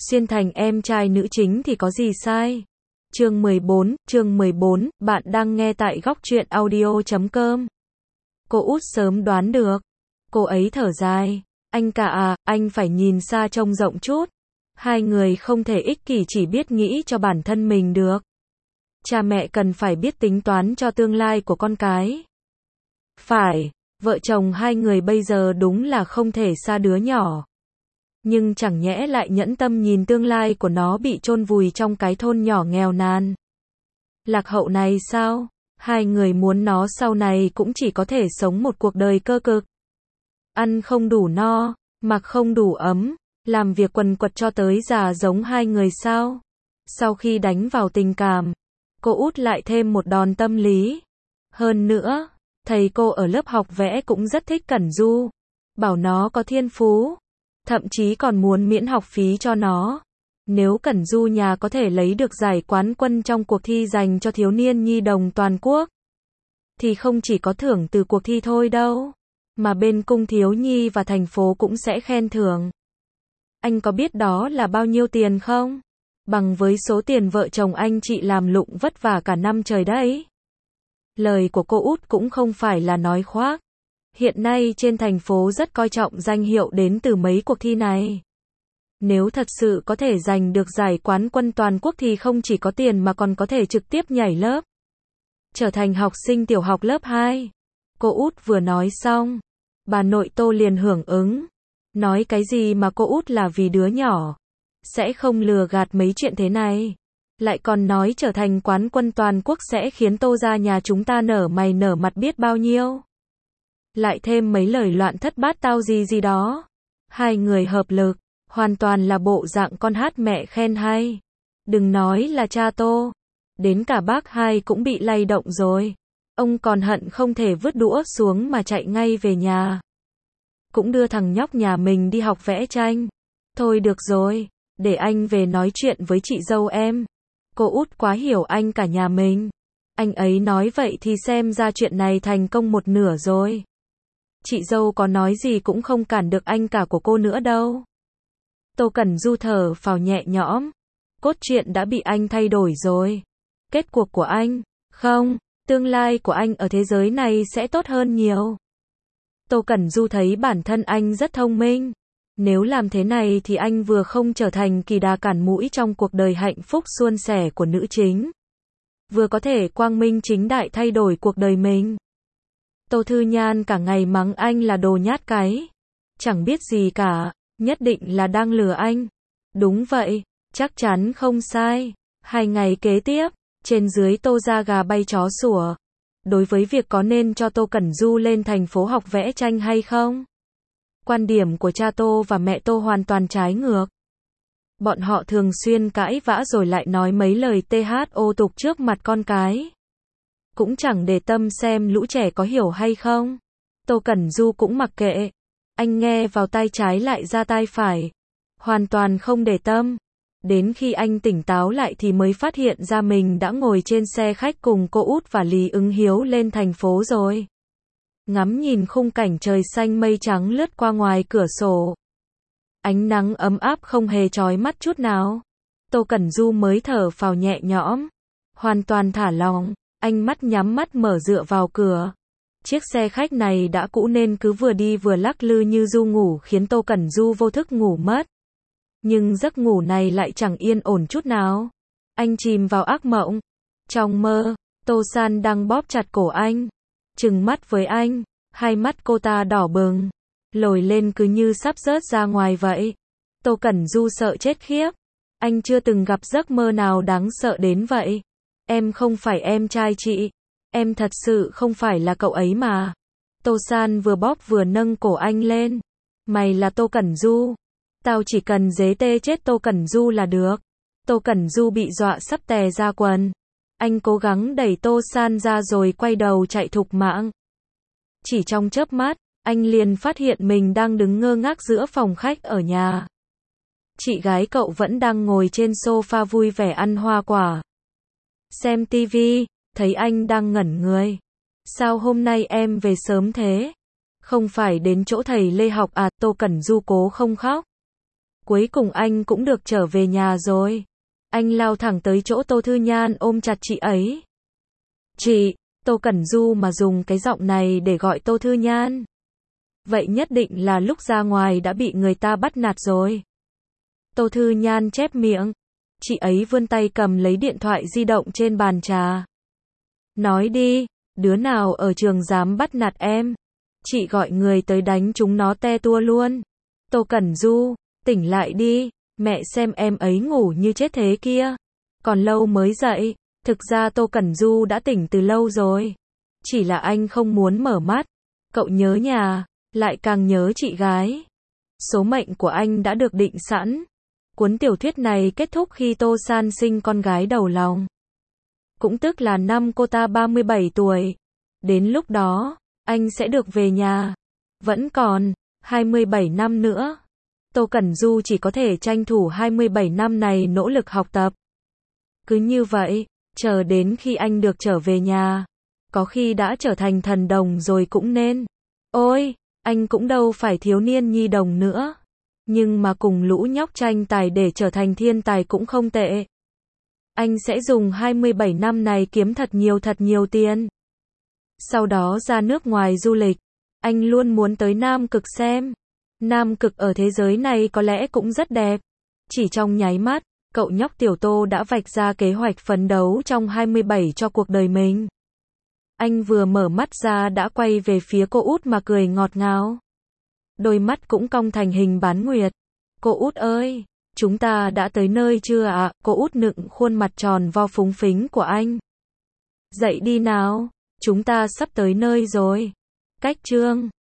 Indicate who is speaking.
Speaker 1: xuyên thành em trai nữ chính thì có gì sai. Chương 14, bạn đang nghe tại góc truyện audio.com. Cô út sớm đoán được. Cô ấy thở dài. Anh cả à, anh phải nhìn xa trông rộng chút. Hai người không thể ích kỷ chỉ biết nghĩ cho bản thân mình được. Cha mẹ cần phải biết tính toán cho tương lai của con cái. Phải, vợ chồng hai người bây giờ đúng là không thể xa đứa nhỏ. Nhưng chẳng nhẽ lại nhẫn tâm nhìn tương lai của nó bị chôn vùi trong cái thôn nhỏ nghèo nàn. Lạc hậu này sao? Hai người muốn nó sau này cũng chỉ có thể sống một cuộc đời cơ cực. Ăn không đủ no, mặc không đủ ấm, làm việc quần quật cho tới già giống hai người sao? Sau khi đánh vào tình cảm, cô út lại thêm một đòn tâm lý. Hơn nữa, thầy cô ở lớp học vẽ cũng rất thích Cẩn Du, bảo nó có thiên phú, thậm chí còn muốn miễn học phí cho nó. Nếu Cẩn Du nhà có thể lấy được giải quán quân trong cuộc thi dành cho thiếu niên nhi đồng toàn quốc, thì không chỉ có thưởng từ cuộc thi thôi đâu, mà bên cung thiếu nhi và thành phố cũng sẽ khen thưởng. Anh có biết đó là bao nhiêu tiền không? Bằng với số tiền vợ chồng anh chị làm lụng vất vả cả năm trời đấy. Lời của cô út cũng không phải là nói khoác. Hiện nay trên thành phố rất coi trọng danh hiệu đến từ mấy cuộc thi này. Nếu thật sự có thể giành được giải quán quân toàn quốc thì không chỉ có tiền mà còn có thể trực tiếp nhảy lớp, trở thành học sinh tiểu học lớp 2. Cô út vừa nói xong, bà nội Tô liền hưởng ứng. Nói cái gì mà cô út là vì đứa nhỏ sẽ không lừa gạt mấy chuyện thế này. Lại còn nói trở thành quán quân toàn quốc sẽ khiến Tô gia nhà chúng ta nở mày nở mặt biết bao nhiêu. Lại thêm mấy lời loạn thất bát tao gì đó. Hai người hợp lực, hoàn toàn là bộ dạng con hát mẹ khen hay. Đừng nói là cha Tô, đến cả bác hai cũng bị lay động rồi. Ông còn hận không thể vứt đũa xuống mà chạy ngay về nhà. Cũng đưa thằng nhóc nhà mình đi học vẽ tranh. Thôi được rồi, để anh về nói chuyện với chị dâu em. Cô út quá hiểu anh cả nhà mình. Anh ấy nói vậy thì xem ra chuyện này thành công một nửa rồi. Chị dâu có nói gì cũng không cản được anh cả của cô nữa đâu. Tô Cẩn Du thở phào nhẹ nhõm. Cốt truyện đã bị anh thay đổi rồi. Kết cuộc của anh, không, tương lai của anh ở thế giới này sẽ tốt hơn nhiều. Tô Cẩn Du thấy bản thân anh rất thông minh. Nếu làm thế này thì anh vừa không trở thành kỳ đà cản mũi trong cuộc đời hạnh phúc suôn sẻ của nữ chính, vừa có thể quang minh chính đại thay đổi cuộc đời mình. Tô Thư Nhan cả ngày mắng anh là đồ nhát cái, chẳng biết gì cả, nhất định là đang lừa anh. Đúng vậy, chắc chắn không sai. 2 ngày kế tiếp, trên dưới Tô gia gà bay chó sủa. Đối với việc có nên cho Tô Cẩn Du lên thành phố học vẽ tranh hay không, quan điểm của cha Tô và mẹ Tô hoàn toàn trái ngược. Bọn họ thường xuyên cãi vã rồi lại nói mấy lời thô tục trước mặt con cái. Cũng chẳng để tâm xem lũ trẻ có hiểu hay không. Tô Cẩn Du cũng mặc kệ. Anh nghe vào tai trái lại ra tai phải. Hoàn toàn không để tâm. Đến khi anh tỉnh táo lại thì mới phát hiện ra mình đã ngồi trên xe khách cùng cô út và Lý Ứng Hiếu lên thành phố rồi. Ngắm nhìn khung cảnh trời xanh mây trắng lướt qua ngoài cửa sổ. Ánh nắng ấm áp không hề chói mắt chút nào. Tô Cẩn Du mới thở phào nhẹ nhõm. Hoàn toàn thả lỏng, anh mắt nhắm mắt mở dựa vào cửa. Chiếc xe khách này đã cũ nên cứ vừa đi vừa lắc lư như du ngủ khiến Tô Cẩn Du vô thức ngủ mất. Nhưng giấc ngủ này lại chẳng yên ổn chút nào. Anh chìm vào ác mộng. Trong mơ, Tô San đang bóp chặt cổ anh, trừng mắt với anh, hai mắt cô ta đỏ bừng, lồi lên cứ như sắp rớt ra ngoài vậy. Tô Cẩn Du sợ chết khiếp. Anh chưa từng gặp giấc mơ nào đáng sợ đến vậy. Em không phải em trai chị. Em thật sự không phải là cậu ấy mà. Tô San vừa bóp vừa nâng cổ anh lên. Mày là Tô Cẩn Du. Tao chỉ cần dế tê chết Tô Cẩn Du là được. Tô Cẩn Du bị dọa sắp tè ra quần. Anh cố gắng đẩy Tô San ra rồi quay đầu chạy thục mạng. Chỉ trong chớp mắt, anh liền phát hiện mình đang đứng ngơ ngác giữa phòng khách ở nhà. Chị gái cậu vẫn đang ngồi trên sofa vui vẻ ăn hoa quả, xem tivi, thấy anh đang ngẩn người. Sao hôm nay em về sớm thế? Không phải đến chỗ thầy Lê học à? Tô Cẩn Du cố không khóc. Cuối cùng anh cũng được trở về nhà rồi. Anh lao thẳng tới chỗ Tô Thư Nhan ôm chặt chị ấy. Chị, Tô Cẩn Du mà dùng cái giọng này để gọi Tô Thư Nhan. Vậy nhất định là lúc ra ngoài đã bị người ta bắt nạt rồi. Tô Thư Nhan chép miệng. Chị ấy vươn tay cầm lấy điện thoại di động trên bàn trà. Nói đi, đứa nào ở trường dám bắt nạt em? Chị gọi người tới đánh chúng nó te tua luôn. Tô Cẩn Du, tỉnh lại đi, mẹ xem em ấy ngủ như chết thế kia. Còn lâu mới dậy, thực ra Tô Cẩn Du đã tỉnh từ lâu rồi. Chỉ là anh không muốn mở mắt. Cậu nhớ nhà, lại càng nhớ chị gái. Số mệnh của anh đã được định sẵn. Cuốn tiểu thuyết này kết thúc khi Tô San sinh con gái đầu lòng. Cũng tức là năm cô ta 37 tuổi. Đến lúc đó, anh sẽ được về nhà. Vẫn còn 27 năm nữa. Tô Cẩn Du chỉ có thể tranh thủ 27 năm này nỗ lực học tập. Cứ như vậy, chờ đến khi anh được trở về nhà. Có khi đã trở thành thần đồng rồi cũng nên. Ôi, anh cũng đâu phải thiếu niên nhi đồng nữa. Nhưng mà cùng lũ nhóc tranh tài để trở thành thiên tài cũng không tệ. Anh sẽ dùng 27 năm này kiếm thật nhiều tiền. Sau đó ra nước ngoài du lịch. Anh luôn muốn tới Nam Cực xem. Nam Cực ở thế giới này có lẽ cũng rất đẹp. Chỉ trong nháy mắt, cậu nhóc Tiểu Tô đã vạch ra kế hoạch phấn đấu trong 27 cho cuộc đời mình. Anh vừa mở mắt ra đã quay về phía cô út mà cười ngọt ngào. Đôi mắt cũng cong thành hình bán nguyệt. Cô út ơi, chúng ta đã tới nơi chưa ạ? Cô út nựng khuôn mặt tròn vo phúng phính của anh. Dậy đi nào, chúng ta sắp tới nơi rồi. Cách chương